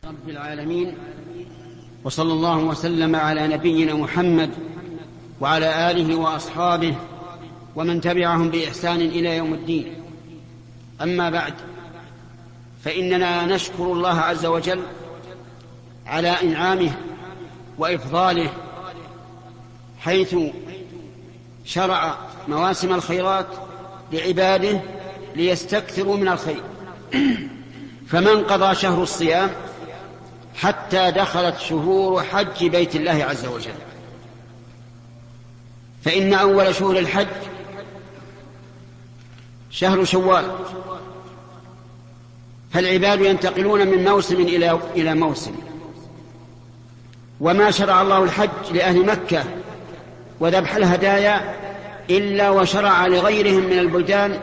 رب العالمين، وصلى الله وسلم على نبينا محمد وعلى آله وأصحابه ومن تبعهم بإحسان إلى يوم الدين. أما بعد، فإننا نشكر الله عز وجل على إنعامه وإفضاله، حيث شرع مواسم الخيرات لعباده ليستكثروا من الخير. فمن قضى شهر الصيام حتى دخلت شهور حج بيت الله عز وجل، فإن أول شهور الحج شهر شوال، فالعباد ينتقلون من موسم إلى موسم. وما شرع الله الحج لأهل مكة وذبح الهدايا إلا وشرع لغيرهم من البلدان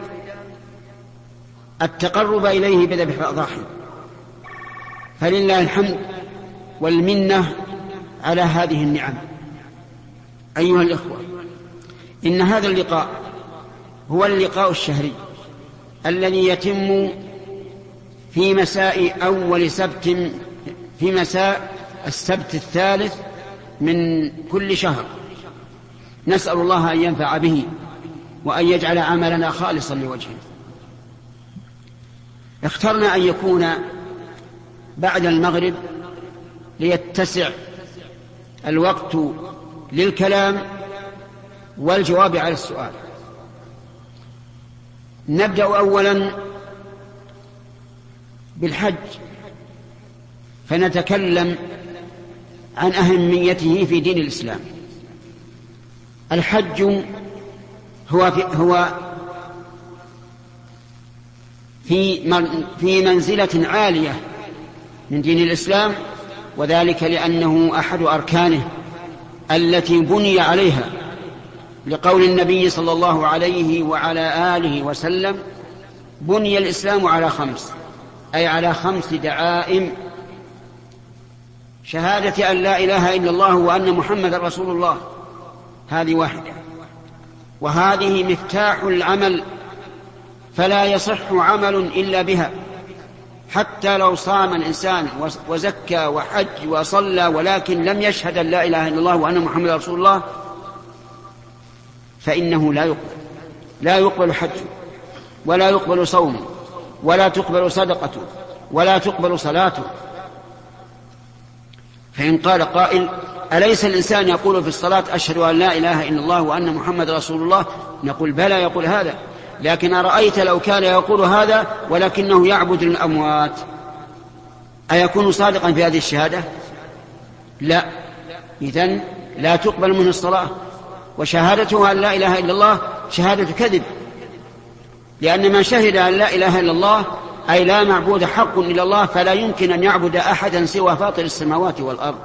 التقرب إليه بذبح الأضاحي. فلله الحمد والمنة على هذه النعم. أيها الإخوة، إن هذا اللقاء هو اللقاء الشهري الذي يتم في مساء أول سبت، في مساء السبت الثالث من كل شهر. نسأل الله أن ينفع به وأن يجعل عملنا خالصا لوجهه. اخترنا أن يكون بعد المغرب ليتسع الوقت للكلام والجواب على السؤال. نبدأ أولا بالحج، فنتكلم عن أهميته في دين الإسلام. الحج هو في منزلة عالية من دين الإسلام، وذلك لأنه أحد أركانه التي بني عليها، لقول النبي صلى الله عليه وعلى آله وسلم: بني الإسلام على 5، أي على 5 دعائم: شهادة أن لا إله إلا الله وأن محمد رسول الله، هذه واحدة، وهذه مفتاح العمل، فلا يصح عمل إلا بها. حتى لو صام الإنسان وزكى وحج وصلى ولكن لم يشهد أن لا إله إلا الله وأن محمد رسول الله، فإنه لا يقبل حج، ولا يقبل صوم، ولا تقبل صدقة، ولا تقبل صلاته. فإن قال قائل: أليس الإنسان يقول في الصلاة أشهد أن لا إله إلا الله وأن محمد رسول الله؟ نقول: بلى، يقول هذا، لكن أرأيت لو كان يقول هذا ولكنه يعبد الأموات، أيكون صادقا في هذه الشهادة؟ لا. إذن لا تقبل منه الصلاة، وشهادته أن لا إله إلا الله شهادة كذب، لأن من شهد أن لا إله إلا الله أي لا معبود حق إلا الله، فلا يمكن أن يعبد أحدا سوى فاطر السماوات والأرض.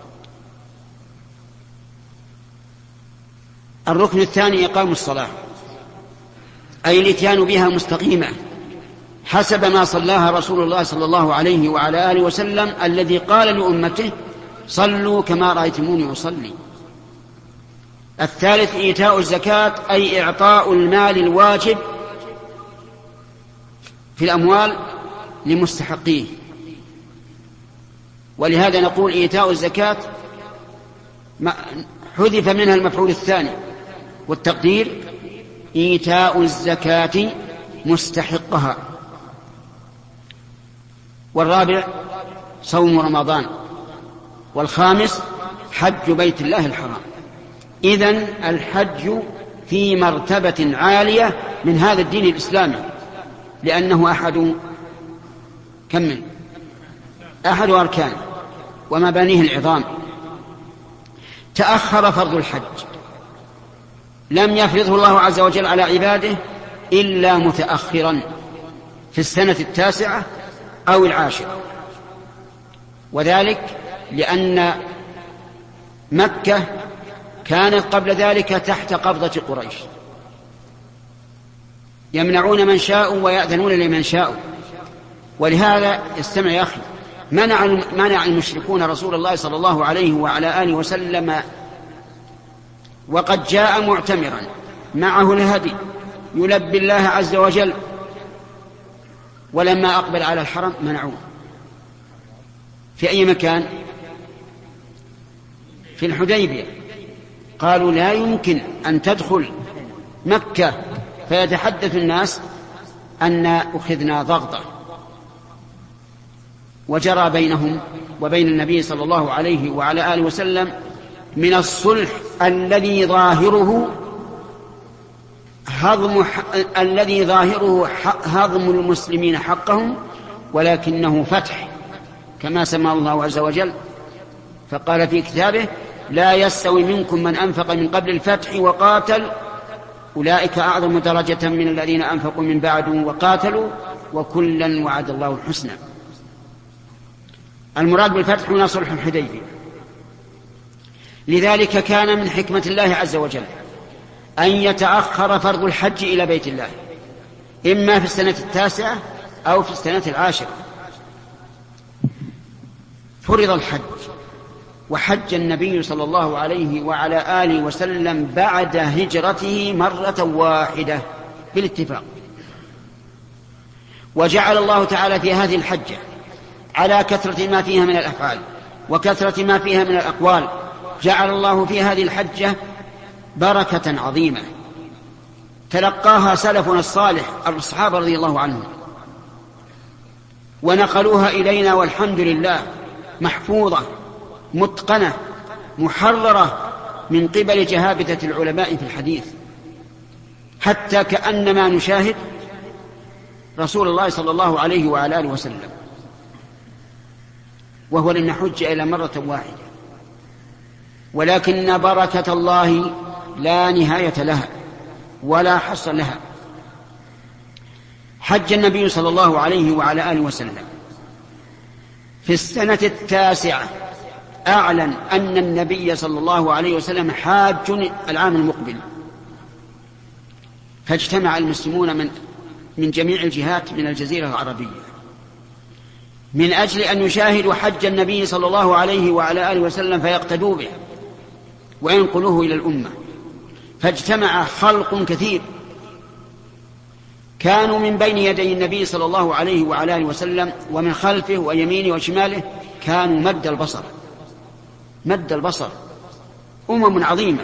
الركن الثاني إقام الصلاة، أي الإتيان بها مستقيمة حسب ما صلاها رسول الله صلى الله عليه وعلى آله وسلم، الذي قال لأمته: صلوا كما رأيتموني أصلي. الثالث إيتاء الزكاة، أي إعطاء المال الواجب في الأموال لمستحقيه، ولهذا نقول إيتاء الزكاة حذف منها المفعول الثاني، والتقدير: إيتاء الزكاة مستحقها. والرابع صوم رمضان. والخامس حج بيت الله الحرام. إذن الحج في مرتبة عالية من هذا الدين الإسلامي، لأنه أحد أركان ومبانيه العظام. تأخر فرض الحج، لم يفرضه الله عز وجل على عباده إلا متأخرا في السنة 9 أو 10، وذلك لأن مكة كانت قبل ذلك تحت قبضة قريش، يمنعون من شاءوا ويأذنون لمن شاءوا. ولهذا استمع يا أخي، منع المشركون رسول الله صلى الله عليه وعلى آله وسلم، وقد جاء معتمرا معه الهدي يلبي الله عز وجل، ولما أقبل على الحرم منعوه. في أي مكان؟ في الحديبية. قالوا لا يمكن أن تدخل مكة فيتحدث الناس أن أخذنا ضغطة. وجرى بينهم وبين النبي صلى الله عليه وعلى آله وسلم من الصلح الذي ظاهره هضم المسلمين حقهم، ولكنه فتح كما سمى الله عز وجل، فقال في كتابه: لا يستوي منكم من أنفق من قبل الفتح وقاتل أولئك أعظم درجة من الذين أنفقوا من بعد وقاتلوا وكلا وعد الله الحسنى. المراد بالفتح هنا صلح الحديبية. لذلك كان من حكمة الله عز وجل أن يتأخر فرض الحج إلى بيت الله، إما في السنة 9 أو في السنة 10. فرض الحج وحج النبي صلى الله عليه وعلى آله وسلم بعد هجرته مرة واحدة بالاتفاق. وجعل الله تعالى في هذه الحجة على كثرة ما فيها من الأفعال وكثرة ما فيها من الأقوال، جعل الله في هذه الحجة بركة عظيمة تلقاها سلفنا الصالح الصحابة رضي الله عنهم، ونقلوها إلينا والحمد لله محفوظة متقنة محررة من قبل جهابذة العلماء في الحديث، حتى كأنما نشاهد رسول الله صلى الله عليه وعلى آله وسلم، وهو لم يحج إلا مرة واحدة. ولكن بركة الله لا نهاية لها ولا حصر لها. حج النبي صلى الله عليه وعلى آله وسلم في السنة 9 أعلن أن النبي صلى الله عليه وسلم حاج العام المقبل، فاجتمع المسلمون من جميع الجهات من الجزيرة العربية من أجل أن يشاهدوا حج النبي صلى الله عليه وعلى آله وسلم فيقتدوا به وينقلوه إلى الأمة. فاجتمع خلق كثير كانوا من بين يدي النبي صلى الله عليه وعلى آله وسلم ومن خلفه ويمينه وشماله، كانوا مد البصر أمم عظيمة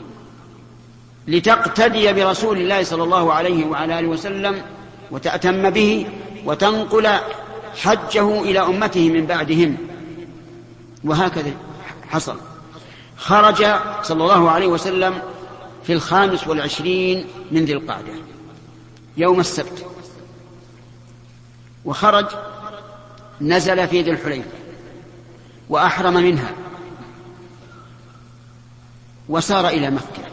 لتقتدي برسول الله صلى الله عليه وعلى آله وسلم وتأتم به وتنقل حجه إلى أمته من بعدهم. وهكذا حصل. خرج صلى الله عليه وسلم في 25 من ذي القعدة يوم السبت، وخرج نزل في ذي الحليفة وأحرم منها وسار إلى مكة.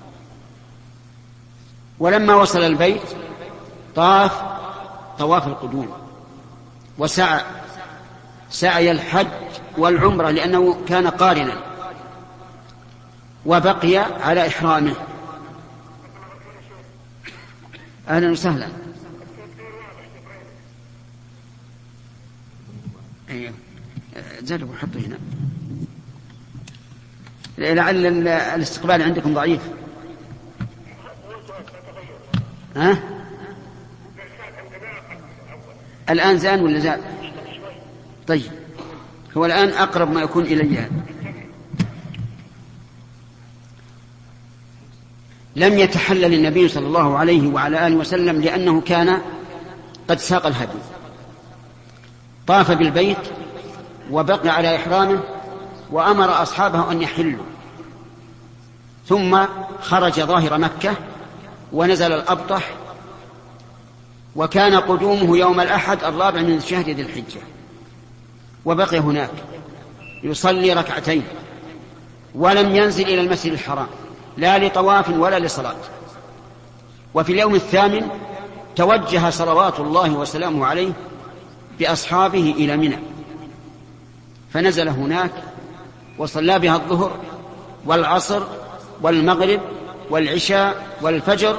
ولما وصل البيت طاف طواف القدوم سعي الحج والعمرة لأنه كان قارنا، وبقي على إحرامه. أهلا وسهلا. أيوه زادوا وحطوا هنا لعل الاستقبال عندكم ضعيف. ها؟ الآن زان ولا زاد؟ طيب هو الآن أقرب ما يكون إلي. لم يتحلل النبي صلى الله عليه وعلى آله وسلم لأنه كان قد ساق الهدي، طاف بالبيت وبقي على إحرامه وأمر أصحابه أن يحلوا، ثم خرج ظاهر مكة ونزل الأبطح، وكان قدومه يوم الأحد 4 من شهر ذي الحجة، وبقي هناك يصلي ركعتين ولم ينزل إلى المسجد الحرام لا لطواف ولا لصلاة. وفي اليوم 8 توجه صلوات الله وسلامه عليه بأصحابه إلى منى، فنزل هناك وصلى بها الظهر والعصر والمغرب والعشاء والفجر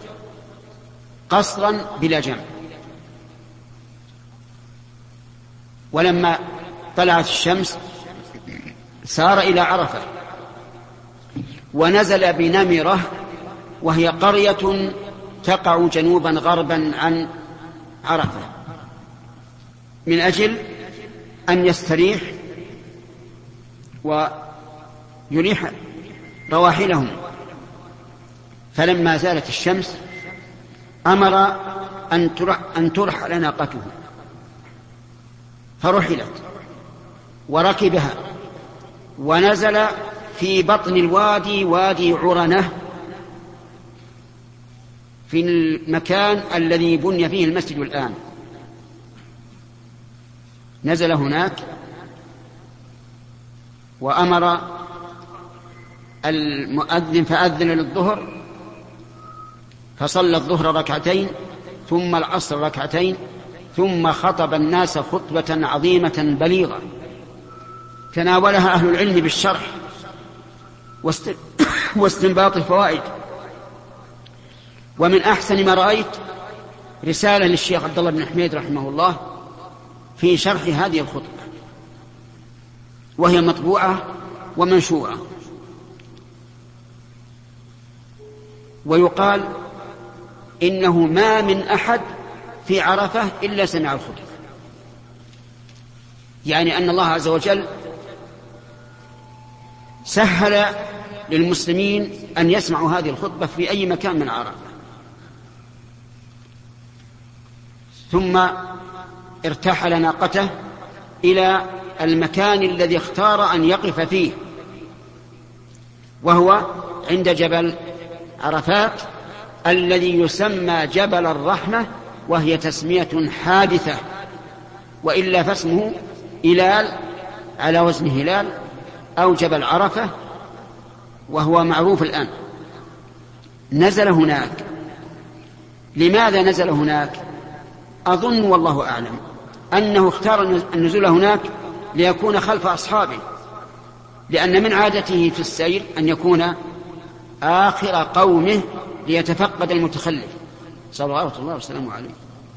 قصرا بلا جمع. ولما طلعت الشمس سار إلى عرفة ونزل بنمرة، وهي قرية تقع جنوبا غربا عن عرفة، من أجل أن يستريح ويريح رواحلهم. فلما زالت الشمس أمر أن ترحل ناقته، فرحلت وركبها ونزل في بطن الوادي، وادي عرنة، في المكان الذي بني فيه المسجد الآن. نزل هناك وأمر المؤذن فأذن للظهر، فصلى الظهر ركعتين ثم العصر ركعتين، ثم خطب الناس خطبة عظيمة بليغة تناولها أهل العلم بالشرح واستنباط الفوائد. ومن أحسن ما رأيت رسالة للشيخ عبد الله بن حميد رحمه الله في شرح هذه الخطبة، وهي مطبوعة ومنشورة. ويقال إنه ما من أحد في عرفة إلا سمع الخطبة، يعني أن الله عز وجل سهل للمسلمين أن يسمعوا هذه الخطبة في أي مكان من عرفة. ثم ارتحل ناقته إلى المكان الذي اختار أن يقف فيه، وهو عند جبل عرفات الذي يسمى جبل الرحمة، وهي تسمية حادثة، وإلا فاسمه إلال على وزن هلال أو جبل عرفة، وهو معروف الآن. نزل هناك. لماذا نزل هناك؟ أظن والله أعلم أنه اختار النزول هناك ليكون خلف أصحابه، لأن من عادته في السير أن يكون آخر قومه ليتفقد المتخلف صلوات الله وسلامه عليه.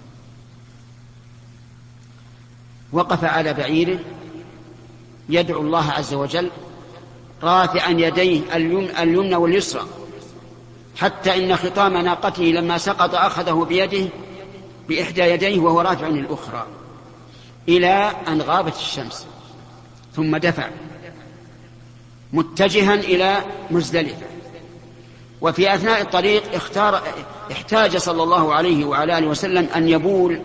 وقف على بعيره يدعو الله عز وجل رافعا يديه اليمنى واليسرى، حتى إن خطام ناقته لما سقط أخذه بيده بإحدى يديه وهو رافع الأخرى، إلى أن غابت الشمس، ثم دفع متجها إلى مزدلفة. وفي أثناء الطريق احتاج صلى الله عليه وعلى آله وسلم أن يبول،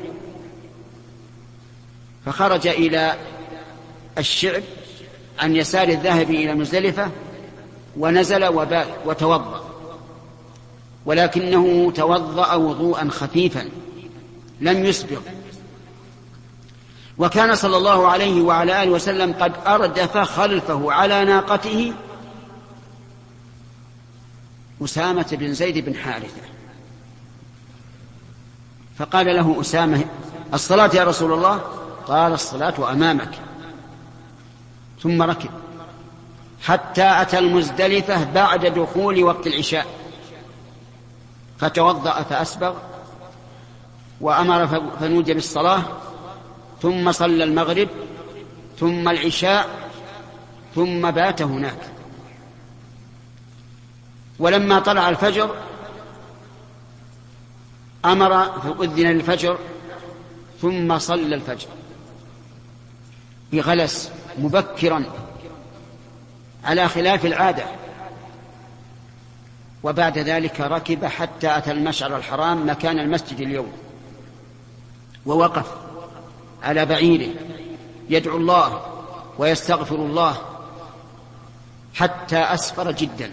فخرج إلى الشعب عن يسار الذاهب إلى مزدلفة، ونزل وبال وتوضأ، ولكنه توضأ وضوءا خفيفا لم يسبق. وكان صلى الله عليه وعلى آله وسلم قد أردف خلفه على ناقته أسامة بن زيد بن حارثة، فقال له أسامة: الصلاة يا رسول الله؟ قال: الصلاة أمامك. ثم ركب حتى أتى المزدلفة بعد دخول وقت العشاء، فتوضأ فأسبغ وأمر فنودي بالصلاة، ثم صلى المغرب ثم العشاء ثم بات هناك. ولما طلع الفجر أمر فأذن للفجر، ثم صلى الفجر بغلس مبكرا على خلاف العادة. وبعد ذلك ركب حتى أتى المشعر الحرام مكان المسجد اليوم، ووقف على بعيره يدعو الله ويستغفر الله حتى أسفر جدا.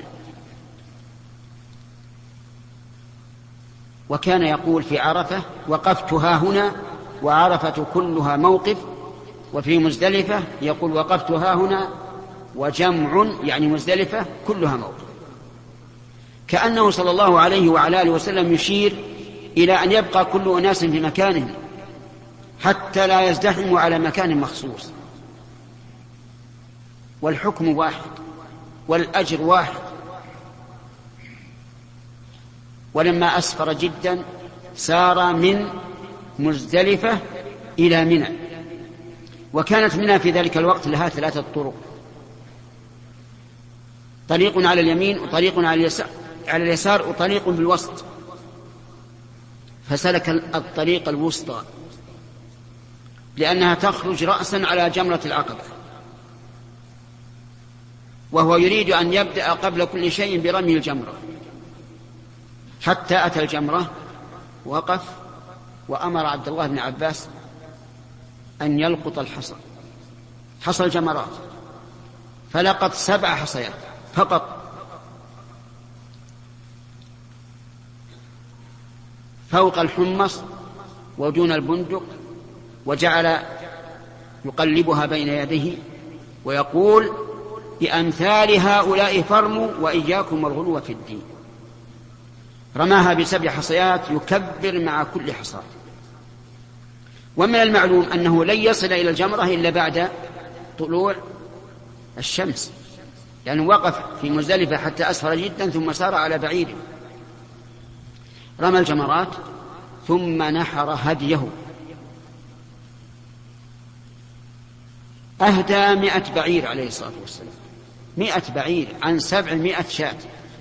وكان يقول في عرفة: وقفت ها هنا وعرفة كلها موقف. وفي مزدلفة يقول: وقفت ها هنا وجمع، يعني مزدلفة كلها موقف. كأنه صلى الله عليه وعلى آله وسلم يشير إلى أن يبقى كل أناس في مكانهم حتى لا يزدحموا على مكان مخصوص، والحكم واحد والأجر واحد. ولما أسفر جدا سار من مزدلفة إلى منى، وكانت منى في ذلك الوقت لها 3 طرق: طريق على اليمين، وطريق على اليسار، وطريق بالوسط. فسلك الطريق الوسطى لأنها تخرج رأسا على جمرة العقبة، وهو يريد أن يبدأ قبل كل شيء برمي الجمرة، حتى أتى الجمرة وقف وأمر عبد الله بن عباس أن يلقط حصى الجمرات، فلقط 7 حصيات فقط، فوق الحمص ودون البندق، وجعل يقلبها بين يديه ويقول: بأمثال هؤلاء فرموا وإياكم والغلو في الدين. رماها ب7 حصيات يكبر مع كل حصاة. ومن المعلوم أنه لن يصل إلى الجمرة إلا بعد طلوع الشمس، لأنه وقف في مزدلفة حتى أسفر جدا ثم سار على بعيره. رمى الجمرات ثم نحر هديه، أهدى 100 بعير عليه الصلاة والسلام، 100 بعير عن 700 شاة.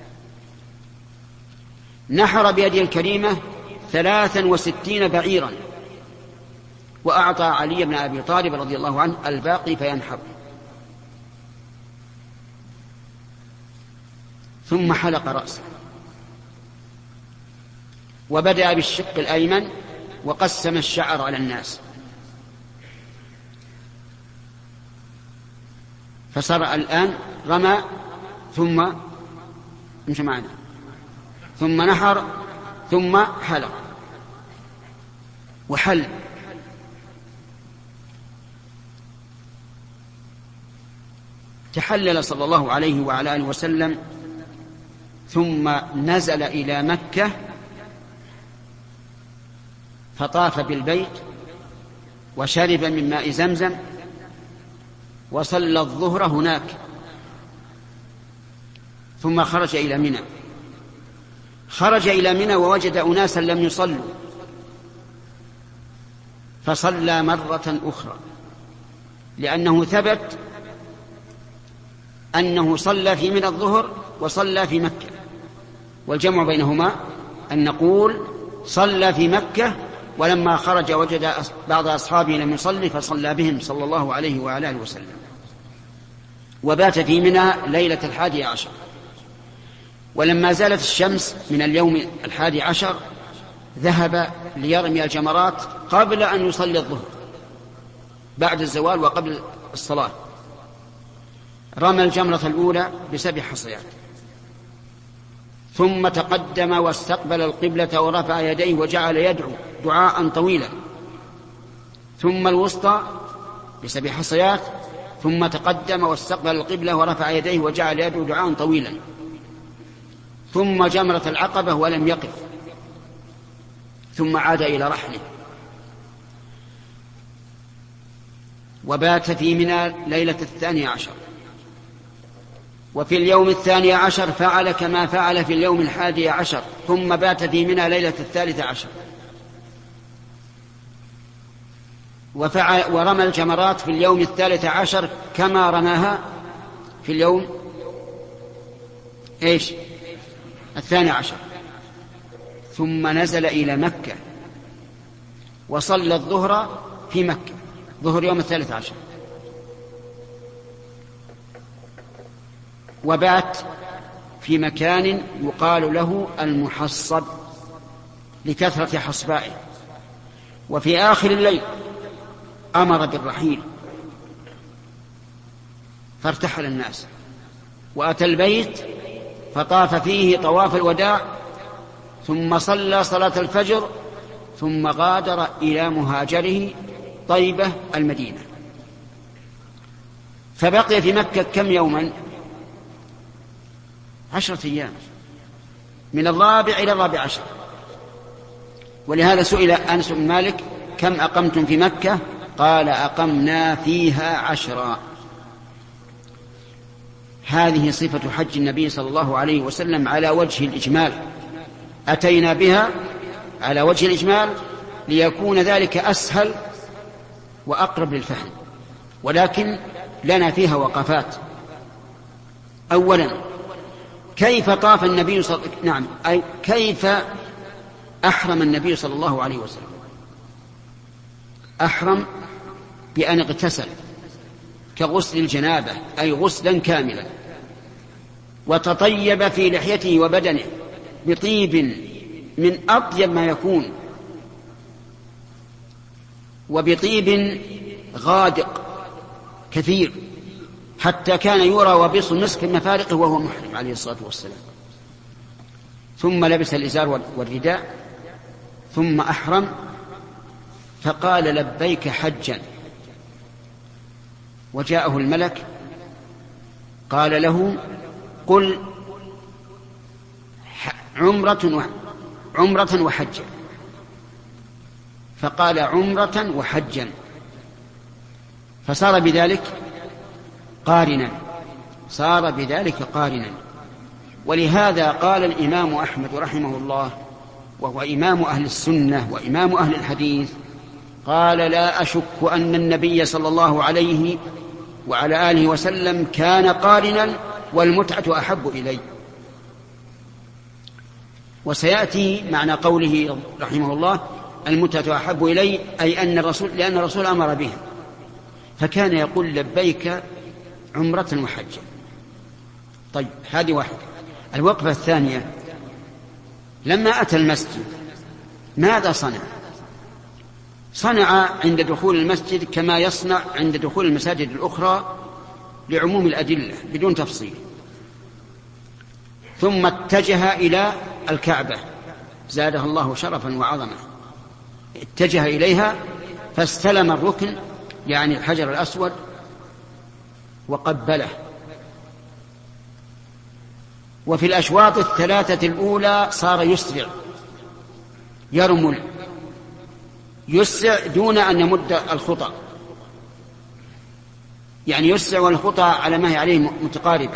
نحر بيده الكريمة 63 بعيرا، وأعطى علي بن أبي طالب رضي الله عنه الباقي فينحر. ثم حلق رأسه، وبدأ بالشق الأيمن وقسم الشعر على الناس، فصار الآن رمى ثم امشي معنا، ثم نحر ثم حلق وحل. تحلل صلى الله عليه وعلى آله وسلم، ثم نزل إلى مكة فطاف بالبيت وشرب من ماء زمزم وصلى الظهر هناك، ثم خرج إلى منى. خرج إلى منى ووجد أناسا لم يصلوا، فصلى مرة أخرى، لأنه ثبت أنه صلى في منى الظهر وصلى في مكة، والجمع بينهما أن نقول صلى في مكة، ولما خرج وجد بعض أصحابه لم يصلي فصلى بهم صلى الله عليه وعلى آله وسلم. وبات في منى ليلة 11، ولما زالت الشمس من اليوم 11 ذهب ليرمي الجمرات قبل أن يصلي الظهر، بعد الزوال وقبل الصلاة. رمى الجمرة الأولى ب7 حصيات، ثم تقدم واستقبل القبلة ورفع يديه وجعل يدعو دعاء طويلا، ثم الوسطى ب7 حصيات، ثم تقدم واستقبل القبلة ورفع يديه وجعل يدعو دعاء طويلا، ثم جمرة العقبة ولم يقف، ثم عاد إلى رحله. وبات في منى ليلة 12، وفي اليوم 12 فعل كما فعل في اليوم 11، ثم بات في منى ليلة 13، ورمى الجمرات في اليوم 13 كما رماها في اليوم 12، ثم نزل إلى مكة وصلى الظهر في مكة، ظهر يوم 13، وبات في مكان يقال له المحصب لكثرة حصبائه. وفي آخر الليل أمر بالرحيل، فارتحل الناس وأتى البيت فطاف فيه طواف الوداع، ثم صلى صلاة الفجر، ثم غادر إلى مهاجره طيبة المدينة. فبقي في مكة كم يوما؟ 10 أيام، من 14 إلى 14. ولهذا سئل أنس بن مالك: كم أقمتم في مكة؟ قال: أقمنا فيها 10. هذه صفة حج النبي صلى الله عليه وسلم على وجه الإجمال، أتينا بها على وجه الإجمال ليكون ذلك أسهل وأقرب للفهم، ولكن لنا فيها وقفات. أولا، كيف طاف النبي كيف أحرم النبي صلى الله عليه وسلم؟ أحرم بأن اغتسل كغسل الجنابة أي غسلا كاملا، وتطيب في لحيته وبدنه بطيب من أطيب ما يكون، وبطيب غادق كثير، حتى كان يرى وبيص المسك من مفارقه وهو محرم عليه الصلاة والسلام. ثم لبس الإزار والرداء ثم أحرم، فقال لبيك حجا، وجاءه الملك قال له قل عمرة وحجا، فقال عمرة وحجا، فصار بذلك قارنا. ولهذا قال الإمام أحمد رحمه الله، وهو إمام أهل السنة وإمام أهل الحديث، قال لا أشك أن النبي صلى الله عليه وعلى آله وسلم كان قارنا والمتعة أحب إلي. وسيأتي معنى قوله رحمه الله المتعة أحب إلي، أي لأن الرسول أمر بها، فكان يقول لبيك عمرة وحجة. طيب، هذه واحدة. الوقفة الثانية، لما أتى المسجد ماذا صنع عند دخول المسجد كما يصنع عند دخول المساجد الأخرى لعموم الأدلة بدون تفصيل، ثم اتجه إلى الكعبة زادها الله شرفا وعظمة، اتجه إليها فاستلم الركن يعني الحجر الأسود وقبله. وفي الأشواط الثلاثة الأولى صار يرمل دون أن يمد الخطى، يعني يسرع والخطى على ما هي عليه متقاربة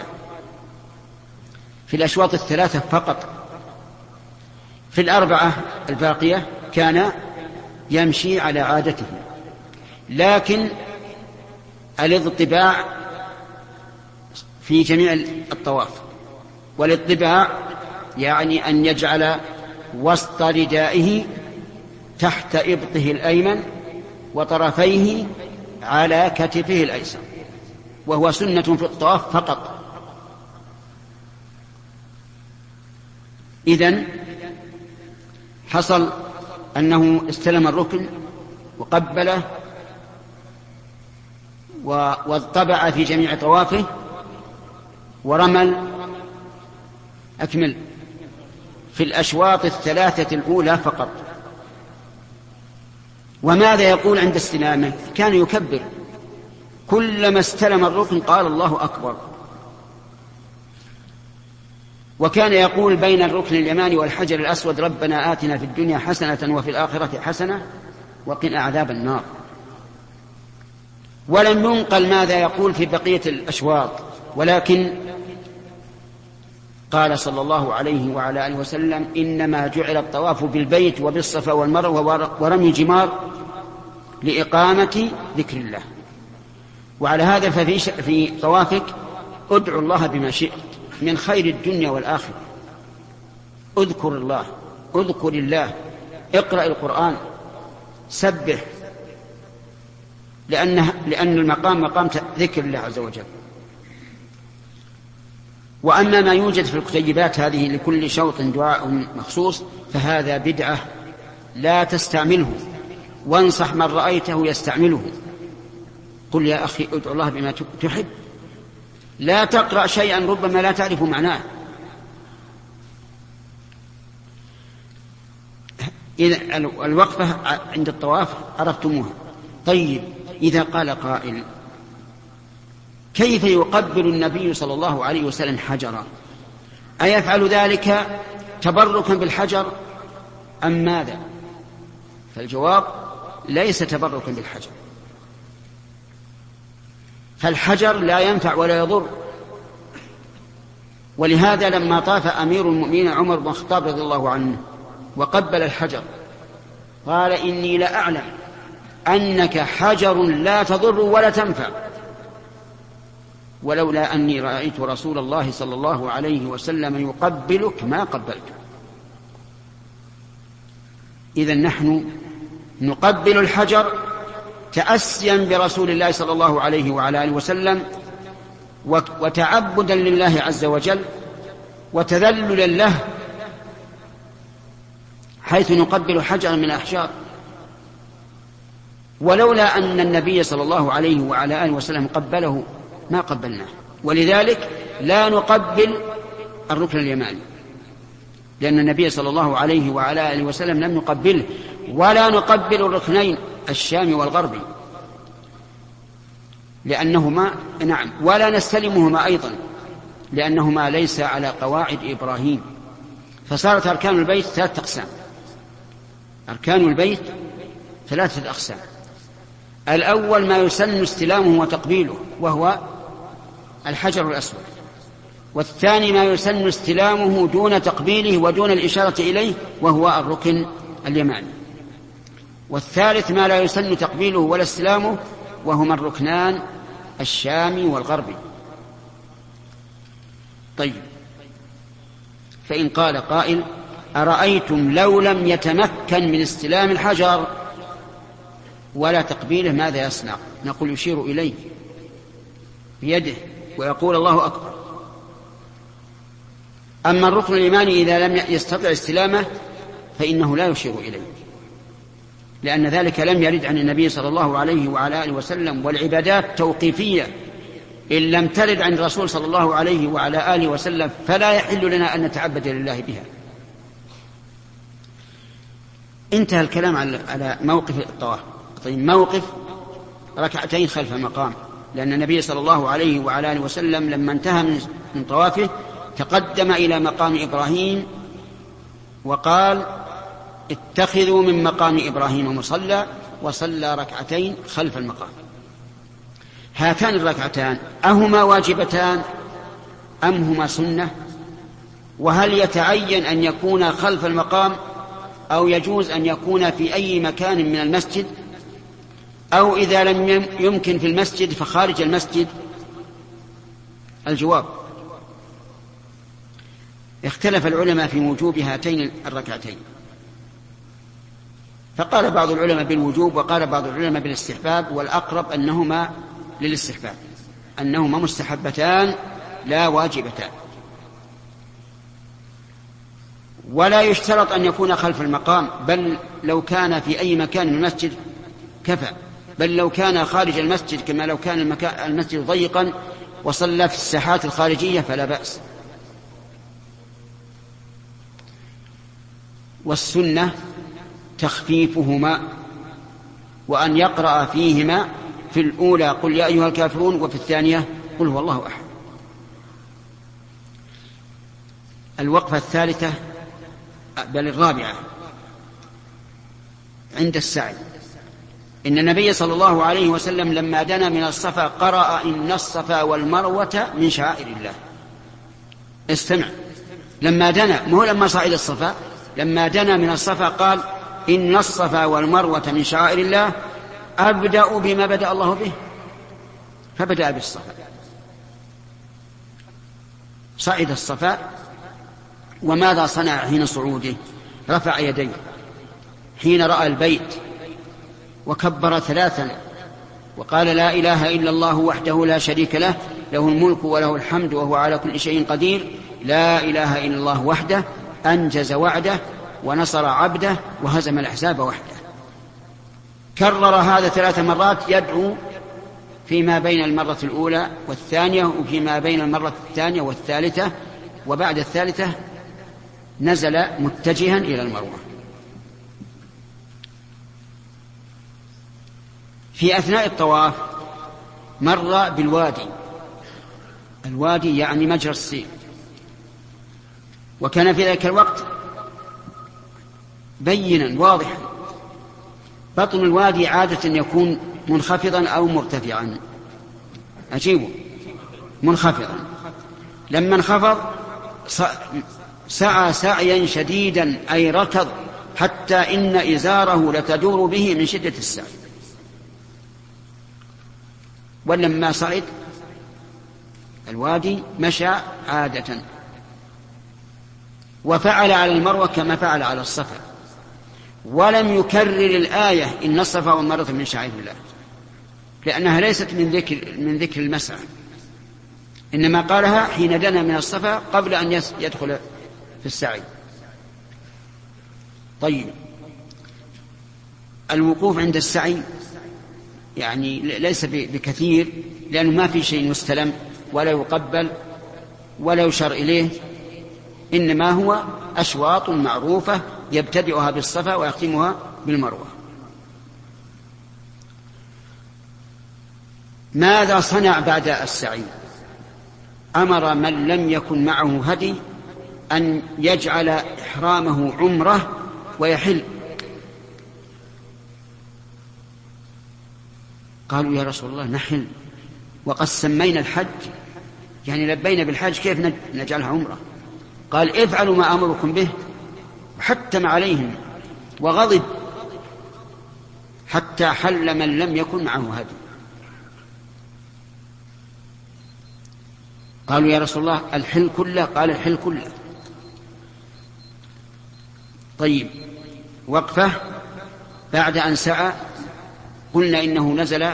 في الأشواط الثلاثة فقط. في الأربعة الباقية كان يمشي على عادته، لكن الاضطباع في جميع الطواف، والاضطباع يعني أن يجعل وسط ردائه تحت إبطه الأيمن وطرفيه على كتفه الأيسر، وهو سنة في الطواف فقط. إذن حصل أنه استلم الركن وقبله واضطبع في جميع طوافه ورمل. أكمل. في الأشواط الثلاثة الأولى فقط. وماذا يقول عند استلامه؟ كان يكبر كلما استلم الركن قال الله أكبر، وكان يقول بين الركن اليماني والحجر الأسود ربنا آتنا في الدنيا حسنة وفي الآخرة حسنة وقنا عذاب النار. ولم ينقل ماذا يقول في بقية الأشواط، ولكن قال صلى الله عليه وعلى آله وسلم إنما جعل الطواف بالبيت وبالصفا والمروة ورمي الجمار لإقامة ذكر الله. وعلى هذا في طوافك ادعو الله بما شئت من خير الدنيا والآخرة، اذكر الله، اقرأ القرآن، سبح، لأن المقام مقام ذكر الله عز وجل. وأما ما يوجد في الكتيبات هذه لكل شوط دعاء مخصوص فهذا بدعة لا تستعمله، وانصح من رأيته يستعمله. قل يا أخي ادعو الله بما تحب، لا تقرأ شيئا ربما لا تعرف معناه. إذا الوقفة عند الطواف عرفتموها. طيب، إذا قال قائل كيف يقبل النبي صلى الله عليه وسلم حجرا؟ أيفعل ذلك تبركا بالحجر أم ماذا؟ فالجواب ليس تبركا بالحجر، فالحجر لا ينفع ولا يضر. ولهذا لما طاف أمير المؤمنين عمر بن الخطاب رضي الله عنه وقبل الحجر قال إني لأعلم أنك حجر لا تضر ولا تنفع، ولولا أني رأيت رسول الله صلى الله عليه وسلم يقبلك ما قبلت. إذن نحن نقبل الحجر تأسيا برسول الله صلى الله عليه وعلى آله وسلم، وتعبدا لله عز وجل، وتذللا له، حيث نقبل حجرا من الأحجار. ولولا أن النبي صلى الله عليه وعلى آله وسلم قبله ما قبلناه. ولذلك لا نقبل الركن اليماني، لأن النبي صلى الله عليه وعلى آله وسلم لم يقبله. ولا نقبل الركنين الشامي والغربي لأنهما ولا نستلمهما أيضا لأنهما ليس على قواعد إبراهيم. فصارت أركان البيت 3 أقسام. أركان البيت 3 أقسام. الأول ما يسن استلامه وتقبيله وهو الحجر الأسود، والثاني ما يسن استلامه دون تقبيله ودون الإشارة إليه وهو الركن اليماني، والثالث ما لا يسن تقبيله ولا استلامه وهما الركنان الشامي والغربي. طيب، فإن قال قائل: أرأيتم لو لم يتمكن من استلام الحجر ولا تقبيله ماذا يصنع؟ نقول: يشير إليه بيده ويقول الله أكبر. أما الركن اليماني إذا لم يستطع استلامه فإنه لا يشير إليه، لأن ذلك لم يرد عن النبي صلى الله عليه وعلى آله وسلم. والعبادات توقيفية، إن لم ترد عن الرسول صلى الله عليه وعلى آله وسلم فلا يحل لنا أن نتعبد لله بها. انتهى الكلام على موقف الطواف. طيب، موقف ركعتين خلف المقام، لأن النبي صلى الله عليه وعلى آله وسلم لما انتهى من طوافه تقدم إلى مقام إبراهيم وقال: اتخذوا من مقام إبراهيم مصلى، وصلى ركعتين خلف المقام. هاتان الركعتان أهما واجبتان أم هما سنة؟ وهل يتعين أن يكون خلف المقام أو يجوز أن يكون في أي مكان من المسجد، أو إذا لم يمكن في المسجد فخارج المسجد؟ الجواب: اختلف العلماء في وجوب هاتين الركعتين، فقال بعض العلماء بالوجوب وقال بعض العلماء بالاستحباب، والأقرب أنهما للاستحباب، أنهما مستحبتان لا واجبتان. ولا يشترط أن يكون خلف المقام، بل لو كان في أي مكان من المسجد كفى، بل لو كان خارج المسجد كما لو كان المسجد ضيقا وصلى في الساحات الخارجية فلا بأس. والسنة تخفيفهما، وأن يقرأ فيهما في الأولى قل يا أيها الكافرون، وفي الثانية قل هو الله أحد. الوقفة الثالثة بل الرابعة عند السعي. إن النبي صلى الله عليه وسلم لما دنا من الصفا قرأ: إن الصفا والمروة من شعائر الله. استمع، لما دنا، مو لما صعد الصفا، لما دنا من الصفا قال: إن الصفا والمروة من شعائر الله، أبدأ بما بدأ الله به، فبدأ بالصفا. صعد الصفا، وماذا صنع حين صعوده؟ رفع يديه حين رأى البيت وكبر 3 وقال: لا إله إلا الله وحده لا شريك له، له الملك وله الحمد وهو على كل شيء قدير، لا إله إلا الله وحده أنجز وعده ونصر عبده وهزم الأحزاب وحده. كرر هذا 3 مرات، يدعو فيما بين المرة الأولى والثانية وفيما بين المرة الثانية والثالثة، وبعد الثالثة نزل متجها إلى المروة. في أثناء الطواف مر بالوادي، الوادي يعني مجرى السيل، وكان في ذلك الوقت بينا واضحا. بطن الوادي عادة يكون منخفضا أو مرتفعا، أجيبه منخفضا. لما انخفض سعى سعيا شديدا، أي ركض حتى إن إزاره لتدور به من شدة السعي. ولما صعد الوادي مشى عادة، وفعل على المروة كما فعل على الصفا، ولم يكرر الآية إن الصفا والمروة من شعائر الله، لأنها ليست من ذكر المسعى، إنما قالها حين دنا من الصفا قبل أن يدخل في السعي. طيب، الوقوف عند السعي يعني ليس بكثير، لأنه ما في شيء يستلم ولا يقبل ولا يشار إليه، إنما هو أشواط معروفة يبتدئها بالصفا ويختمها بالمروة. ماذا صنع بعد السعي؟ أمر من لم يكن معه هدي أن يجعل إحرامه عمرة ويحل. قالوا يا رسول الله نحل وقد سمينا الحج، يعني لبينا بالحج، كيف نجعلها عمرة؟ قال افعلوا ما أمركم به. حتم عليهم وغضب حتى حل من لم يكن معه هدي. قالوا يا رسول الله الحل كله؟ قال الحل كله. طيب، وقفة بعد أن سعى قلنا إنه نزل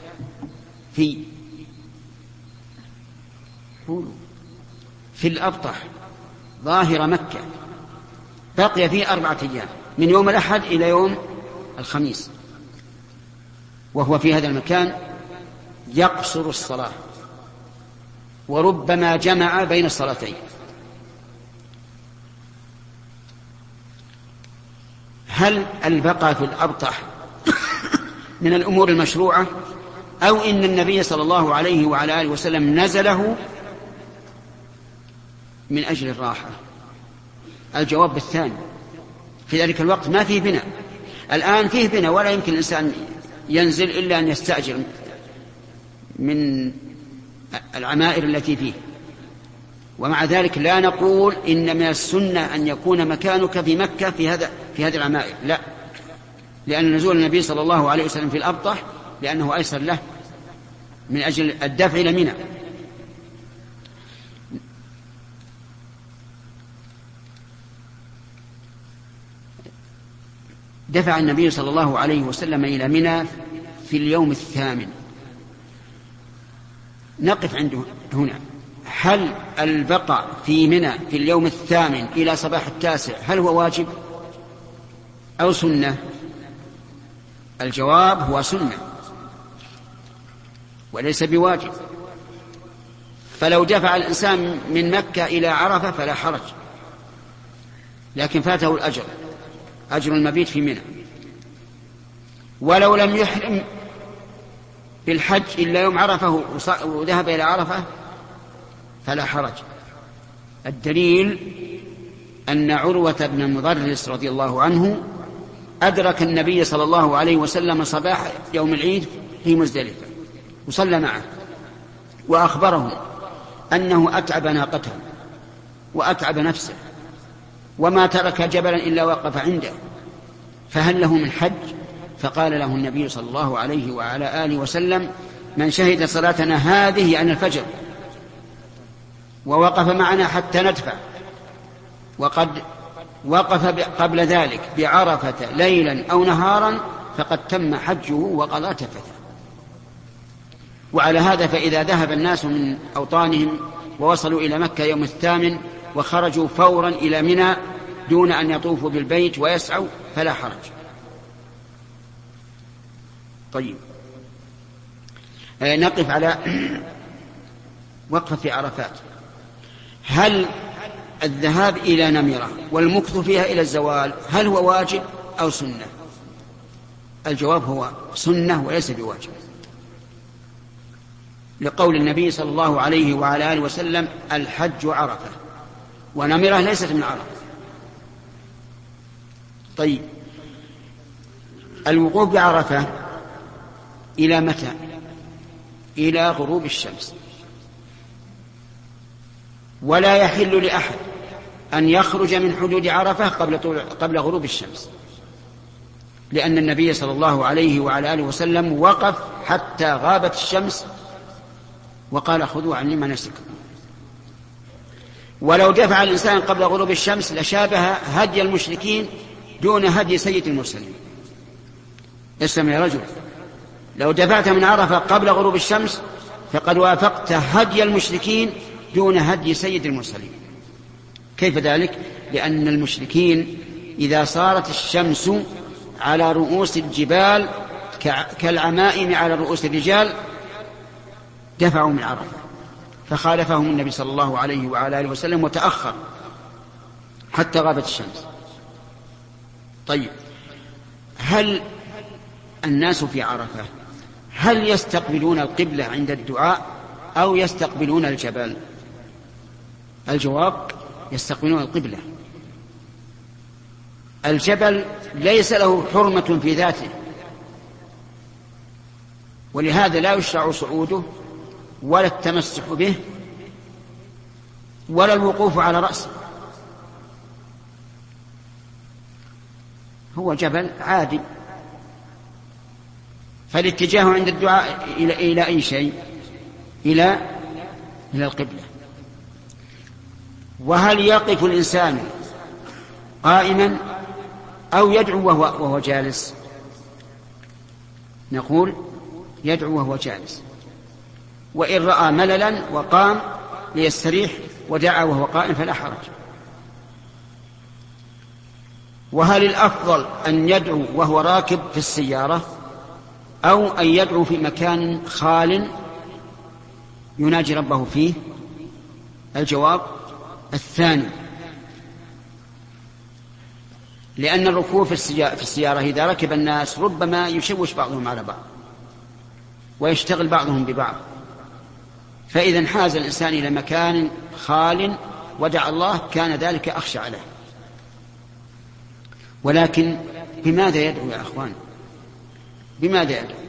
في الأبطح ظاهر مكة، بقي فيه 4 أيام من يوم الأحد إلى يوم الخميس، وهو في هذا المكان يقصر الصلاة وربما جمع بين الصلاتين. هل البقاء في الأبطح من الأمور المشروعة، أو إن النبي صلى الله عليه وعلى آله وسلم نزله من أجل الراحة؟ الجواب بالثاني. في ذلك الوقت ما فيه بناء، الآن فيه بناء ولا يمكن الإنسان ينزل إلا أن يستأجر من العمائر التي فيه. ومع ذلك لا نقول إن من السنة أن يكون مكانك في مكة في هذه العمائر، لا، لأن نزول النبي صلى الله عليه وسلم في الأبطح لأنه أيسر له من أجل الدفع إلى منى. دفع النبي صلى الله عليه وسلم إلى منى في اليوم 8. نقف عنده هنا. هل البقاء في منى في اليوم 8 إلى صباح 9 هل هو واجب أو سنة؟ الجواب هو سنة وليس بواجب. فلو دفع الإنسان من مكة إلى عرفة فلا حرج، لكن فاته الأجر، أجر المبيت في منى. ولو لم يحرم بالحج إلا يوم عرفة وذهب إلى عرفة فلا حرج. الدليل أن عروة بن مضرس رضي الله عنه أدرك النبي صلى الله عليه وسلم صباح يوم العيد في مزدلفة وصلى معه، وأخبره أنه أتعب ناقته وأتعب نفسه وما ترك جبلا إلا وقف عنده، فهل له من حج؟ فقال له النبي صلى الله عليه وعلى آله وسلم من شهد صلاتنا هذه عن الفجر ووقف معنا حتى ندفع، وقد وقف قبل ذلك بعرفة ليلا أو نهارا فقد تم حجه وقضى تفته. وعلى هذا فإذا ذهب الناس من أوطانهم ووصلوا إلى مكة يوم 8 وخرجوا فورا إلى منى دون أن يطوفوا بالبيت ويسعوا فلا حرج. طيب، نقف على وقفة في عرفات. هل الذهاب إلى نمرة والمكث فيها إلى الزوال هل هو واجب أو سنة؟ الجواب هو سنة وليس بواجب، لقول النبي صلى الله عليه وعلى آله وسلم الحج عرفة، ونمرة ليست من عرفة. طيب، الوقوف بعرفة إلى متى؟ إلى غروب الشمس. ولا يحل لأحد أن يخرج من حدود عرفة قبل غروب الشمس، لأن النبي صلى الله عليه وعلى آله وسلم وقف حتى غابت الشمس وقال خذوا عني مناسككم. ولو دفع الإنسان قبل غروب الشمس لشابه هدي المشركين دون هدي سيد المرسلين. اسمع يا رجل، لو دفعت من عرفة قبل غروب الشمس فقد وافقت هدي المشركين دون هدي سيد المرسلين. كيف ذلك؟ لأن المشركين إذا صارت الشمس على رؤوس الجبال كالعمائم على رؤوس الرجال دفعوا من عرفة، فخالفهم النبي صلى الله عليه وعلى آله وسلم وتأخر حتى غابت الشمس. طيب، هل الناس في عرفة هل يستقبلون القبلة عند الدعاء أو يستقبلون الجبل؟ الجواب: يستقبلون القبلة. الجبل ليس له حرمة في ذاته، ولهذا لا يشرع صعوده ولا التمسح به ولا الوقوف على رأسه، هو جبل عادي. فالاتجاه عند الدعاء إلى أي شيء؟ إلى القبلة. وهل يقف الإنسان قائما أو يدعو وهو جالس؟ نقول يدعو وهو جالس، وإن رأى مللا وقام ليستريح ودعا وهو قائم فلا حرج. وهل الأفضل أن يدعو وهو راكب في السيارة أو أن يدعو في مكان خال يناجي ربه فيه؟ الجواب: الثاني، لأن الركوب في السيارة إذا ركب الناس ربما يشوش بعضهم على بعض ويشتغل بعضهم ببعض، فإذا انحاز الإنسان إلى مكان خال ودعا الله كان ذلك أخشى عليه. ولكن بماذا يدعو يا أخوان؟ بماذا يدعو؟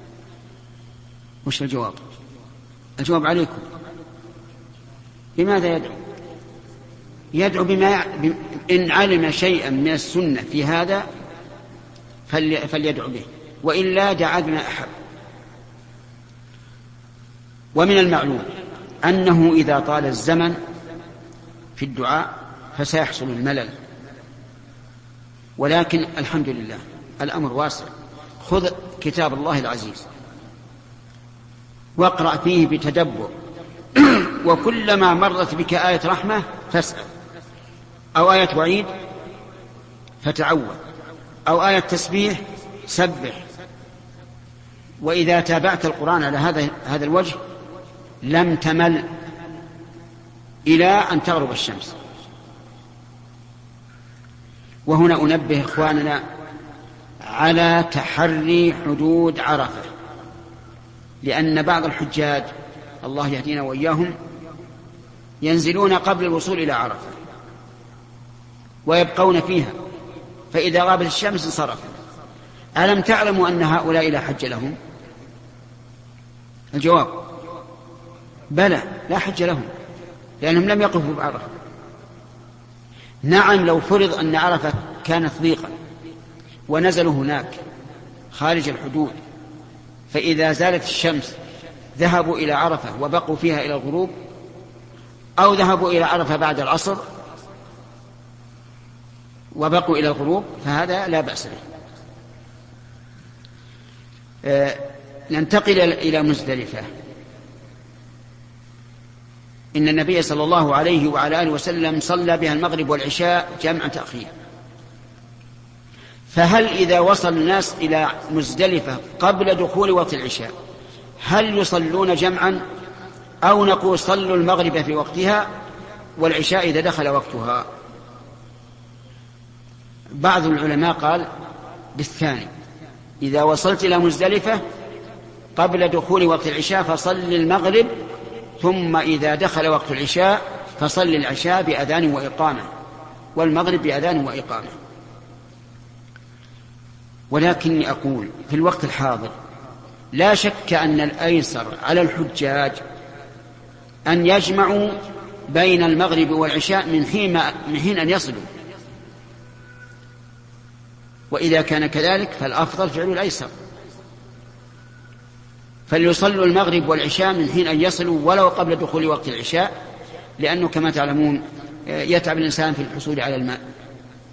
وش الجواب؟ الجواب عليكم. بماذا يدعو؟ يدعو إن علم شيئا من السنة في هذا فليدعو به، وإلا دعا بما أحب. ومن المعلوم أنه إذا طال الزمن في الدعاء فسيحصل الملل، ولكن الحمد لله الأمر واسع. خذ كتاب الله العزيز واقرأ فيه بتدبر، وكلما مرت بك آية رحمة فاسأل، أو آية وعيد فتعوذ، أو آية تسبيح سبح. وإذا تابعت القرآن على هذا الوجه لم تمل إلى أن تغرب الشمس. وهنا أنبه إخواننا على تحري حدود عرفة، لأن بعض الحجاج الله يهدينا وإياهم ينزلون قبل الوصول إلى عرفة ويبقون فيها، فإذا غابت الشمس انصرفوا. ألم تعلموا أن هؤلاء لا حج لهم؟ الجواب: بلى، لا حج لهم، لأنهم لم يقفوا بعرفة. نعم، لو فرض أن عرفة كانت ضيقا ونزلوا هناك خارج الحدود، فإذا زالت الشمس ذهبوا إلى عرفة وبقوا فيها إلى الغروب، أو ذهبوا إلى عرفة بعد العصر وبقوا إلى الغروب، فهذا لا بأس به. ننتقل إلى مزدلفة. إن النبي صلى الله عليه وعلى آله وسلم صلى بها المغرب والعشاء جمع تأخير. فهل إذا وصل الناس إلى مزدلفة قبل دخول وقت العشاء هل يصلون جمعا، أو نقول صلوا المغرب في وقتها والعشاء إذا دخل وقتها؟ بعض العلماء قال بالثاني، إذا وصلت إلى مزدلفة قبل دخول وقت العشاء فصل المغرب، ثم إذا دخل وقت العشاء فصل العشاء بأذان وإقامة، والمغرب بأذان وإقامة. ولكني أقول في الوقت الحاضر لا شك أن الأيسر على الحجاج أن يجمعوا بين المغرب والعشاء من حين أن يصلوا، وإذا كان كذلك فالأفضل فعل الأيسر، فليصلوا المغرب والعشاء من حين أن يصلوا ولو قبل دخول وقت العشاء، لأنه كما تعلمون يتعب الإنسان في الحصول على الماء،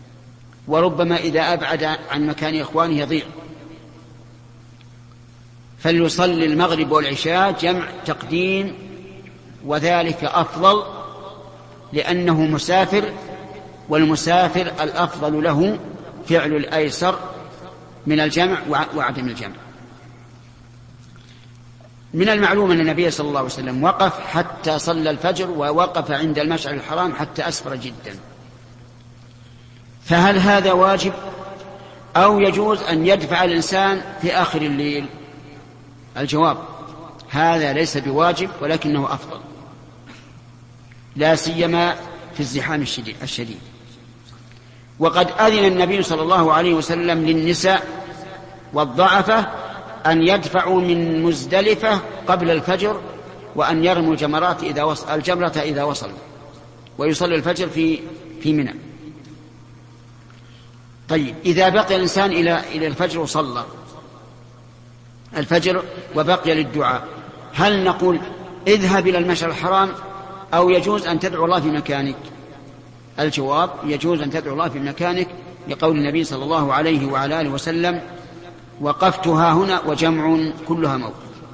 وربما إذا أبعد عن مكان إخوانه يضيع. فليصلي المغرب والعشاء جمع تقديم، وذلك أفضل لأنه مسافر، والمسافر الأفضل له فعل الأيسر من الجمع وعدم الجمع. من المعلوم أن النبي صلى الله عليه وسلم وقف حتى صلى الفجر، ووقف عند المشعر الحرام حتى أسفر جدا. فهل هذا واجب أو يجوز أن يدفع الإنسان في آخر الليل؟ الجواب: هذا ليس بواجب، ولكنه أفضل، لا سيما في الزحام الشديد. وقد أذن النبي صلى الله عليه وسلم للنساء والضعفة أن يدفعوا من مزدلفة قبل الفجر، وأن يرموا الجمرة إذا وصلوا، ويصلي الفجر في منى. طيب، إذا بقي الإنسان إلى الفجر وصلى الفجر وبقي للدعاء، هل نقول اذهب إلى المشعر الحرام أو يجوز أن تدعو الله في مكانك؟ الجواب: يجوز أن تدعو الله في مكانك، لقول النبي صلى الله عليه وعلى آله وسلم: وقفتها هنا وجمع كلها موقف.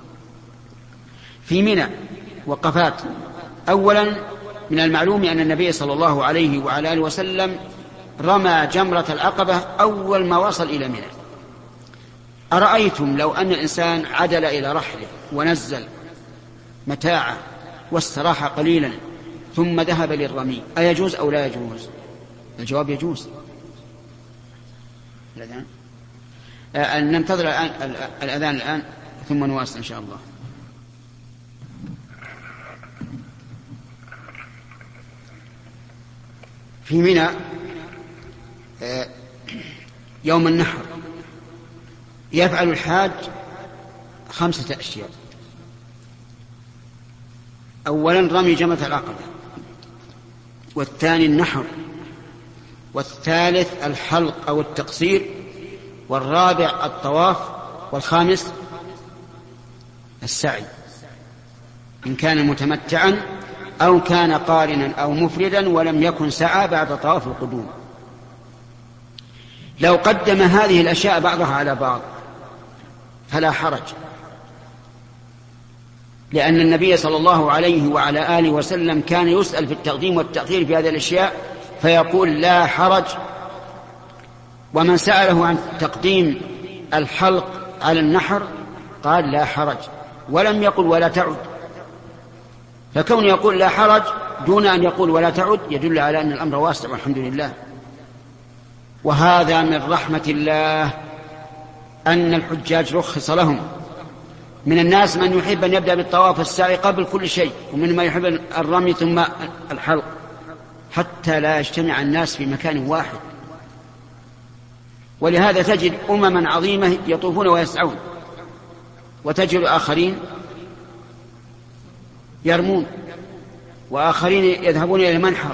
في منى وقفات. أولا، من المعلوم أن النبي صلى الله عليه وعلى آله وسلم رمى جمرة العقبة أول ما وصل إلى منى. أرأيتم لو أن الإنسان عدل إلى رحله ونزل متاعه واستراح قليلا ثم ذهب للرمي، أيجوز أو لا يجوز؟ الجواب: يجوز. ننتظر الأذان الآن ثم نواصل إن شاء الله. في منى يوم النحر يفعل الحاج 5 أشياء. أولا، رمي جمرة العقبة، والثاني النحر، والثالث الحلق أو التقصير، والرابع الطواف، والخامس السعي إن كان متمتعا أو كان قارنا أو مفردا ولم يكن سعى بعد طواف القدوم. لو قدم هذه الأشياء بعضها على بعض فلا حرج، لأن النبي صلى الله عليه وعلى آله وسلم كان يسأل في التقديم والتأخير في هذه الأشياء فيقول: لا حرج. ومن سأله عن تقديم الحلق على النحر قال: لا حرج، ولم يقل ولا تعد. فكون يقول لا حرج دون أن يقول ولا تعد يدل على أن الأمر واسع والحمد لله. وهذا من رحمة الله أن الحجاج رخص لهم. من الناس من يحب أن يبدأ بالطواف والسعي قبل كل شيء، ومن ما يحب الرمي ثم الحلق، حتى لا يجتمع الناس في مكان واحد. ولهذا تجد أمما عظيمة يطوفون ويسعون، وتجد آخرين يرمون، وآخرين يذهبون إلى المنحر.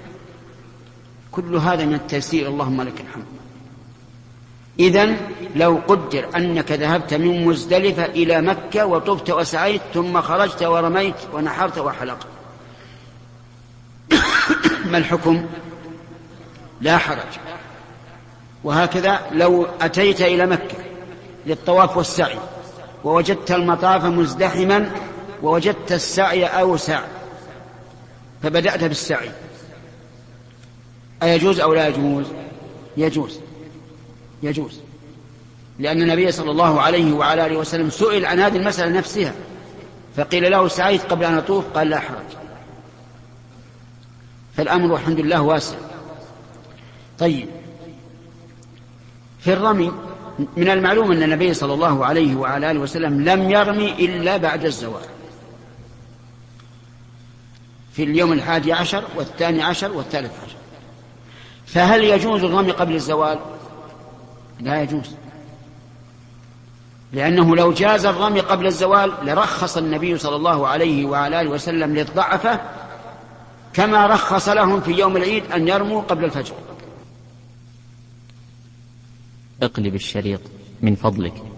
كل هذا من التيسير، اللهم لك الحمد. إذن لو قدر أنك ذهبت من مزدلفة إلى مكة وطفت وسعيت ثم خرجت ورميت ونحرت وحلقت، ما الحكم؟ لا حرج. وهكذا لو أتيت إلى مكة للطواف والسعي ووجدت المطاف مزدحما ووجدت السعي أوسع فبدأت بالسعي، أيجوز أو لا يجوز؟ يجوز، لأن النبي صلى الله عليه وعلى آله وسلم سئل عن هذه المسألة نفسها فقيل له: سعيت قبل أن أطوف؟ قال: لا حرج. فالأمر الحمد لله واسع. طيب، في الرمي من المعلوم أن النبي صلى الله عليه وعلى آله وسلم لم يرمي إلا بعد الزوال، في اليوم 11 و12 و13. فهل يجوز الرمي قبل الزوال؟ لا يجوز، لأنه لو جاز الرمي قبل الزوال لرخص النبي صلى الله عليه وعلى آله وسلم للضعفة كما رخص لهم في يوم العيد أن يرموا قبل الفجر. اقلب الشريط من فضلك.